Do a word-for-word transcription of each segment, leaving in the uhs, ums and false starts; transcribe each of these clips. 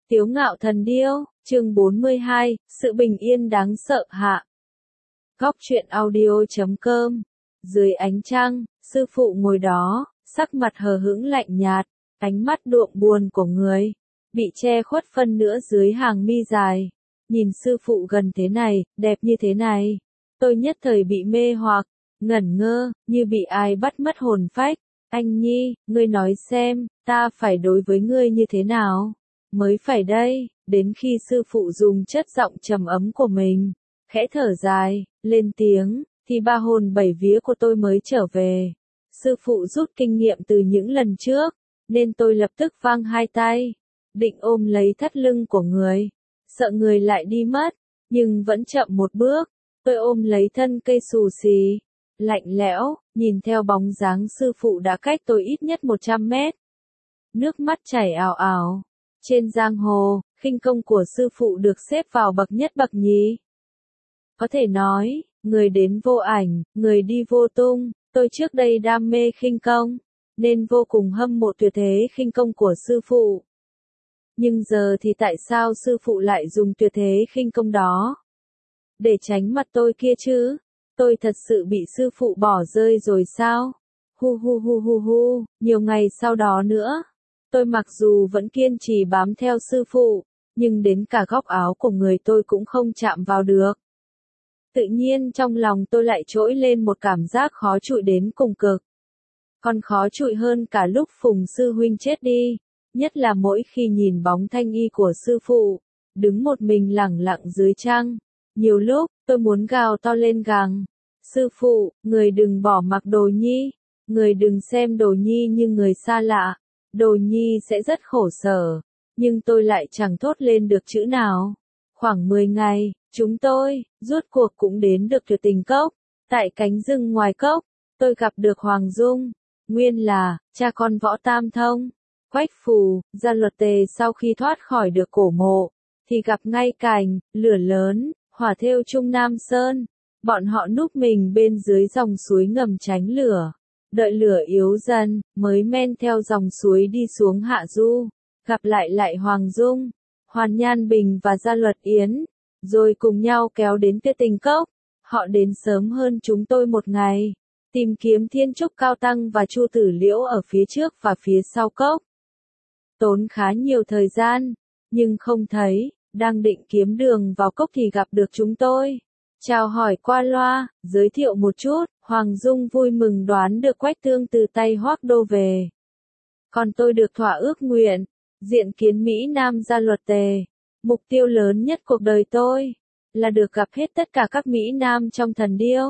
Tiếu ngạo thần điêu, chương bốn mươi hai, sự bình yên đáng sợ hạ. Góc truyện audio chấm com. Dưới ánh trăng, sư phụ ngồi đó, sắc mặt hờ hững lạnh nhạt, ánh mắt đượm buồn của người, bị che khuất phân nửa dưới hàng mi dài. Nhìn sư phụ gần thế này, đẹp như thế này, tôi nhất thời bị mê hoặc, ngẩn ngơ, như bị ai bắt mất hồn phách. Anh Nhi, ngươi nói xem, ta phải đối với ngươi như thế nào? Mới phải đây, đến khi sư phụ dùng chất giọng trầm ấm của mình, khẽ thở dài, lên tiếng, thì ba hồn bảy vía của tôi mới trở về. Sư phụ rút kinh nghiệm từ những lần trước, nên tôi lập tức vang hai tay, định ôm lấy thắt lưng của người, sợ người lại đi mất, nhưng vẫn chậm một bước, tôi ôm lấy thân cây xù xì, lạnh lẽo, nhìn theo bóng dáng sư phụ đã cách tôi ít nhất một trăm mét. Nước mắt chảy ào ào. Trên giang hồ, khinh công của sư phụ được xếp vào bậc nhất bậc nhì. Có thể nói, người đến vô ảnh, người đi vô tung, tôi trước đây đam mê khinh công, nên vô cùng hâm mộ tuyệt thế khinh công của sư phụ. Nhưng giờ thì tại sao sư phụ lại dùng tuyệt thế khinh công đó? Để tránh mặt tôi kia chứ? Tôi thật sự bị sư phụ bỏ rơi rồi sao? Hu hu hu hu hu, nhiều ngày sau đó nữa. Tôi mặc dù vẫn kiên trì bám theo sư phụ, nhưng đến cả góc áo của người tôi cũng không chạm vào được. Tự nhiên trong lòng tôi lại trỗi lên một cảm giác khó chịu đến cùng cực. Còn khó chịu hơn cả lúc Phùng sư huynh chết đi, nhất là mỗi khi nhìn bóng thanh y của sư phụ, đứng một mình lẳng lặng dưới trăng. Nhiều lúc, tôi muốn gào to lên gằng. Sư phụ, người đừng bỏ mặc Đồ Nhi, người đừng xem Đồ Nhi như người xa lạ. Đồ Nhi sẽ rất khổ sở, nhưng tôi lại chẳng thốt lên được chữ nào. Khoảng mười ngày, chúng tôi, rốt cuộc cũng đến được Tuyệt Tình Cốc. Tại cánh rừng ngoài cốc, tôi gặp được Hoàng Dung, nguyên là, cha con Võ Tam Thông. Quách Phù, Gia Luật Tề sau khi thoát khỏi được cổ mộ, thì gặp ngay cảnh, lửa lớn, hỏa thêu Trung Nam Sơn. Bọn họ núp mình bên dưới dòng suối ngầm tránh lửa. Đợi lửa yếu dần, mới men theo dòng suối đi xuống hạ du, gặp lại lại Hoàng Dung, Hoàn Nhan Bình và Gia Luật Yến, rồi cùng nhau kéo đến Tuyệt Tình Cốc. Họ đến sớm hơn chúng tôi một ngày, tìm kiếm Thiên Trúc Cao Tăng và Chu Tử Liễu ở phía trước và phía sau cốc. Tốn khá nhiều thời gian, nhưng không thấy, đang định kiếm đường vào cốc thì gặp được chúng tôi. Chào hỏi qua loa, giới thiệu một chút, Hoàng Dung vui mừng đoán được Quách Tương từ tay Hoắc Đô về. Còn tôi được thỏa ước nguyện, diện kiến Mỹ Nam Gia Luật Tề. Mục tiêu lớn nhất cuộc đời tôi, là được gặp hết tất cả các Mỹ Nam trong thần điêu.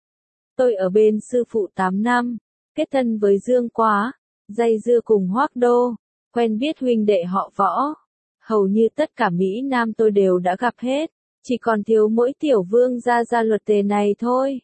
Tôi ở bên sư phụ tám năm, kết thân với Dương Quá, dây dưa cùng Hoắc Đô, quen biết huynh đệ họ Võ. Hầu như tất cả Mỹ Nam tôi đều đã gặp hết. Chỉ còn thiếu mỗi tiểu vương gia Gia Luật Tề này thôi.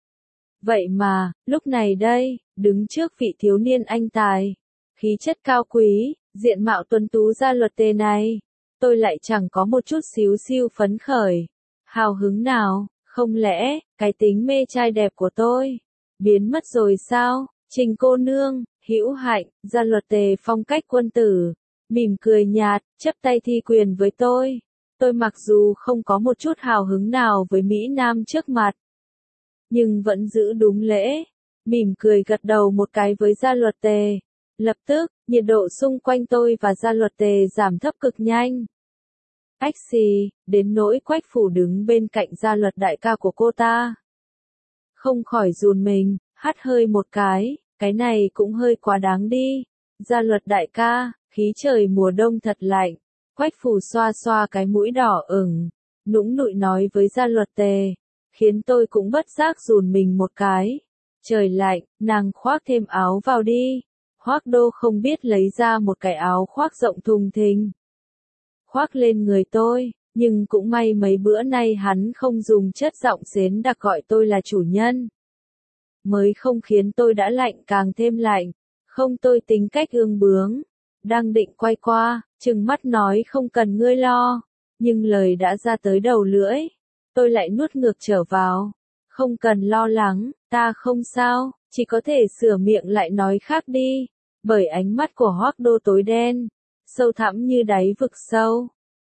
Vậy mà, lúc này đây, đứng trước vị thiếu niên anh tài, khí chất cao quý, diện mạo tuấn tú Gia Luật Tề này, tôi lại chẳng có một chút xíu xiu phấn khởi, hào hứng nào. Không lẽ, cái tính mê trai đẹp của tôi, biến mất rồi sao? Trình cô nương, hữu hạnh, Gia Luật Tề phong cách quân tử, mỉm cười nhạt, chấp tay thi quyền với tôi. Tôi mặc dù không có một chút hào hứng nào với Mỹ Nam trước mặt, nhưng vẫn giữ đúng lễ, mỉm cười gật đầu một cái với Gia Luật Tề. Lập tức, nhiệt độ xung quanh tôi và Gia Luật Tề giảm thấp cực nhanh. Ách xì, đến nỗi Quách Phủ đứng bên cạnh Gia Luật đại ca của cô ta, không khỏi run mình, hắt hơi một cái, cái này cũng hơi quá đáng đi. Gia Luật đại ca, khí trời mùa đông thật lạnh. Quách Phù xoa xoa cái mũi đỏ ửng, nũng nịu nói với Gia Luật Tề, khiến tôi cũng bất giác run mình một cái. Trời lạnh, nàng khoác thêm áo vào đi. Hoắc Đô không biết lấy ra một cái áo khoác rộng thùng thình, khoác lên người tôi, nhưng cũng may mấy bữa nay hắn không dùng chất giọng xến đặc gọi tôi là chủ nhân. Mới không khiến tôi đã lạnh càng thêm lạnh, không tôi tính cách ương bướng. Đang định quay qua, trừng mắt nói không cần ngươi lo, nhưng lời đã ra tới đầu lưỡi, tôi lại nuốt ngược trở vào. Không cần lo lắng, ta không sao, chỉ có thể sửa miệng lại nói khác đi, bởi ánh mắt của Hoắc Đô tối đen, sâu thẳm như đáy vực sâu,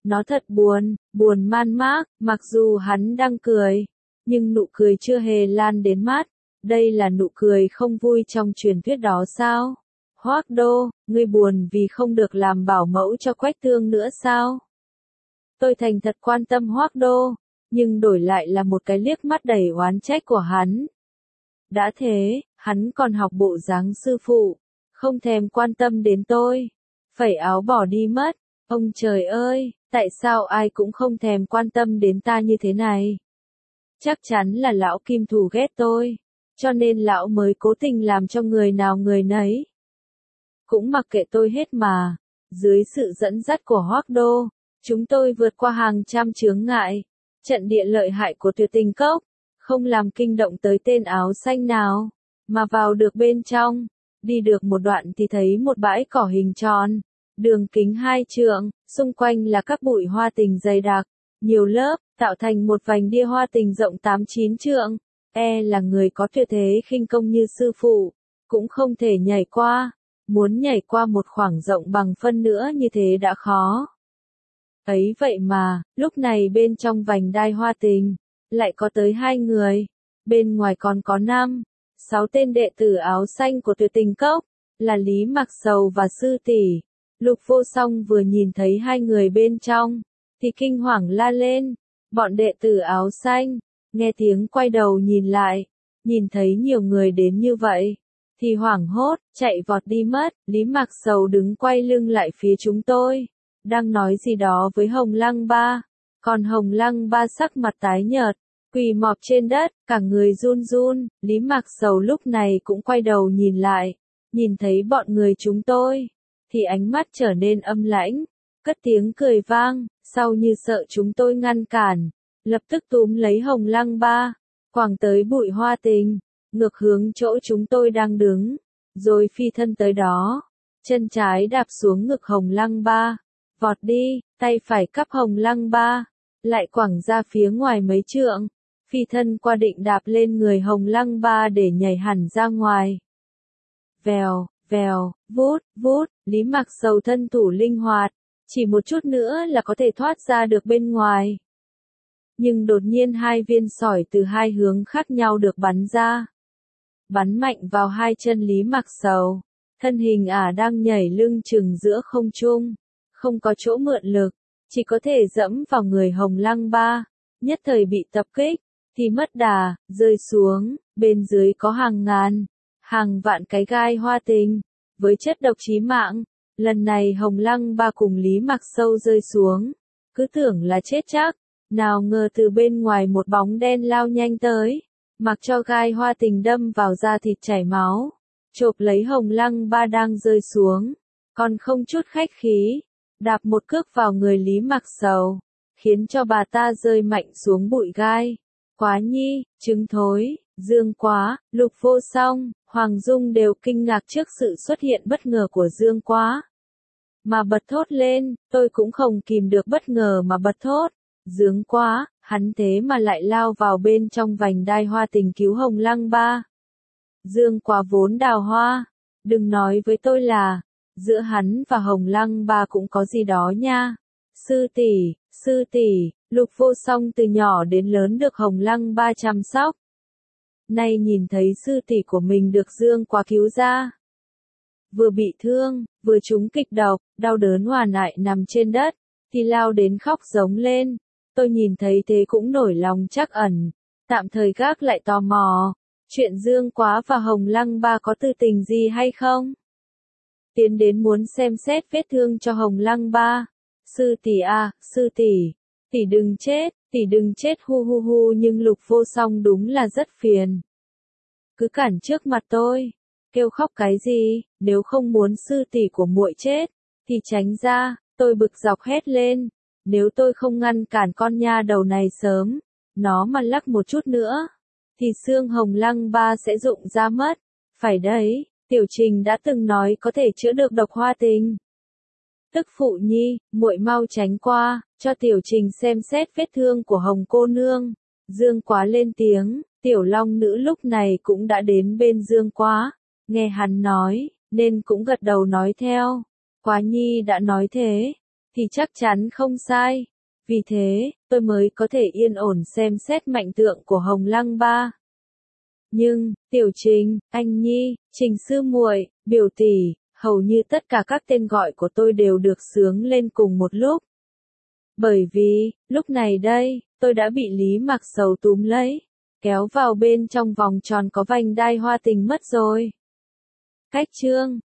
Nó thật buồn, buồn man mác, mặc dù hắn đang cười, nhưng nụ cười chưa hề lan đến mắt. Đây là nụ cười không vui trong truyền thuyết đó sao? Hoác Đô, ngươi buồn vì không được làm bảo mẫu cho Quách Tương nữa sao? Tôi thành thật quan tâm Hoác Đô, nhưng đổi lại là một cái liếc mắt đầy oán trách của hắn. Đã thế, hắn còn học bộ dáng sư phụ, không thèm quan tâm đến tôi. Phẩy áo bỏ đi mất. Ông trời ơi, tại sao ai cũng không thèm quan tâm đến ta như thế này? Chắc chắn là lão Kim Thù ghét tôi, cho nên lão mới cố tình làm cho người nào người nấy. Cũng mặc kệ tôi hết mà. Dưới sự dẫn dắt của Hoác Đô, chúng tôi vượt qua hàng trăm chướng ngại. Trận địa lợi hại của Tuyệt Tình Cốc, không làm kinh động tới tên áo xanh nào, mà vào được bên trong. Đi được một đoạn thì thấy một bãi cỏ hình tròn, đường kính hai trượng, xung quanh là các bụi hoa tình dày đặc, nhiều lớp, tạo thành một vành đia hoa tình rộng tám chín trượng. E là người có tuyệt thế khinh công như sư phụ, cũng không thể nhảy qua. Muốn nhảy qua một khoảng rộng bằng phân nữa như thế đã khó. Ấy vậy mà, lúc này bên trong vành đai hoa tình, lại có tới hai người, bên ngoài còn có năm, sáu tên đệ tử áo xanh của Tuyệt Tình Cốc, là Lý Mặc Sầu và Sư Tỷ. Lục Vô Song vừa nhìn thấy hai người bên trong, thì kinh hoàng la lên. Bọn đệ tử áo xanh, nghe tiếng quay đầu nhìn lại, nhìn thấy nhiều người đến như vậy, thì hoảng hốt, chạy vọt đi mất. Lý Mặc Sầu đứng quay lưng lại phía chúng tôi, đang nói gì đó với Hồng Lăng Ba, còn Hồng Lăng Ba sắc mặt tái nhợt, quỳ mọp trên đất, cả người run run. Lý Mặc Sầu lúc này cũng quay đầu nhìn lại, nhìn thấy bọn người chúng tôi, thì ánh mắt trở nên âm lãnh, cất tiếng cười vang, sau như sợ chúng tôi ngăn cản, lập tức túm lấy Hồng Lăng Ba, quàng tới bụi hoa tình, ngược hướng chỗ chúng tôi đang đứng, rồi phi thân tới đó, chân trái đạp xuống ngực Hồng Lăng Ba, vọt đi, tay phải cắp Hồng Lăng Ba, lại quẳng ra phía ngoài mấy trượng, phi thân qua định đạp lên người Hồng Lăng Ba để nhảy hẳn ra ngoài. Vèo, vèo, vút, vút, Lý Mặc Sầu thân thủ linh hoạt, chỉ một chút nữa là có thể thoát ra được bên ngoài. Nhưng đột nhiên hai viên sỏi từ hai hướng khác nhau được bắn ra. Bắn mạnh vào hai chân Lý Mặc Sầu, thân hình ả đang nhảy lưng chừng giữa không trung, không có chỗ mượn lực, chỉ có thể dẫm vào người Hồng Lăng Ba, nhất thời bị tập kích, thì mất đà, rơi xuống, bên dưới có hàng ngàn, hàng vạn cái gai hoa tình, với chất độc chí mạng. Lần này Hồng Lăng Ba cùng Lý Mặc Sầu rơi xuống, cứ tưởng là chết chắc, nào ngờ từ bên ngoài một bóng đen lao nhanh tới, mặc cho gai hoa tình đâm vào da thịt chảy máu, chộp lấy Hồng Lăng Ba đang rơi xuống, còn không chút khách khí, đạp một cước vào người Lý Mặc Sầu, khiến cho bà ta rơi mạnh xuống bụi gai. Quá Nhi, trứng thối, Dương Quá, Lục Vô Song, Hoàng Dung đều kinh ngạc trước sự xuất hiện bất ngờ của Dương Quá, mà bật thốt lên. Tôi cũng không kìm được bất ngờ mà bật thốt. Dương Quá, hắn thế mà lại lao vào bên trong vành đai hoa tình cứu Hồng Lăng Ba. Dương Quá vốn đào hoa, đừng nói với tôi là giữa hắn và Hồng Lăng Ba cũng có gì đó nha. Sư tỷ, sư tỷ, Lục Vô Song từ nhỏ đến lớn được Hồng Lăng Ba chăm sóc. Nay nhìn thấy sư tỷ của mình được Dương Quá cứu ra, vừa bị thương, vừa trúng kịch độc, đau đớn hòa nại nằm trên đất, thì lao đến khóc giống lên. Tôi nhìn thấy thế cũng nổi lòng trắc ẩn, tạm thời gác lại tò mò, chuyện Dương Quá và Hồng Lăng Ba có tư tình gì hay không? Tiến đến muốn xem xét vết thương cho Hồng Lăng Ba. Sư tỷ à, sư tỷ, tỷ đừng chết, tỷ đừng chết hu hu hu. Nhưng Lục Vô Song đúng là rất phiền, cứ cản trước mặt tôi, kêu khóc cái gì, nếu không muốn sư tỷ của muội chết, thì tránh ra. Tôi bực dọc hét lên, nếu tôi không ngăn cản con nha đầu này sớm, nó mà lắc một chút nữa, thì xương Hồng Lăng Ba sẽ rụng ra mất. Phải đấy, Tiểu Trình đã từng nói có thể chữa được độc hoa tình. Tức phụ nhi, muội mau tránh qua, cho Tiểu Trình xem xét vết thương của Hồng cô nương. Dương Quá lên tiếng. Tiểu Long Nữ lúc này cũng đã đến bên Dương Quá, nghe hắn nói, nên cũng gật đầu nói theo. Quá Nhi đã nói thế, thì chắc chắn không sai. Vì thế, tôi mới có thể yên ổn xem xét mạnh tượng của Hồng Lăng Ba. Nhưng, Tiểu Trình, anh Nhi, Trình sư muội, biểu tỷ, hầu như tất cả các tên gọi của tôi đều được xướng lên cùng một lúc. Bởi vì, lúc này đây, tôi đã bị Lý Mặc Sầu túm lấy, kéo vào bên trong vòng tròn có vành đai hoa tình mất rồi. Cách chương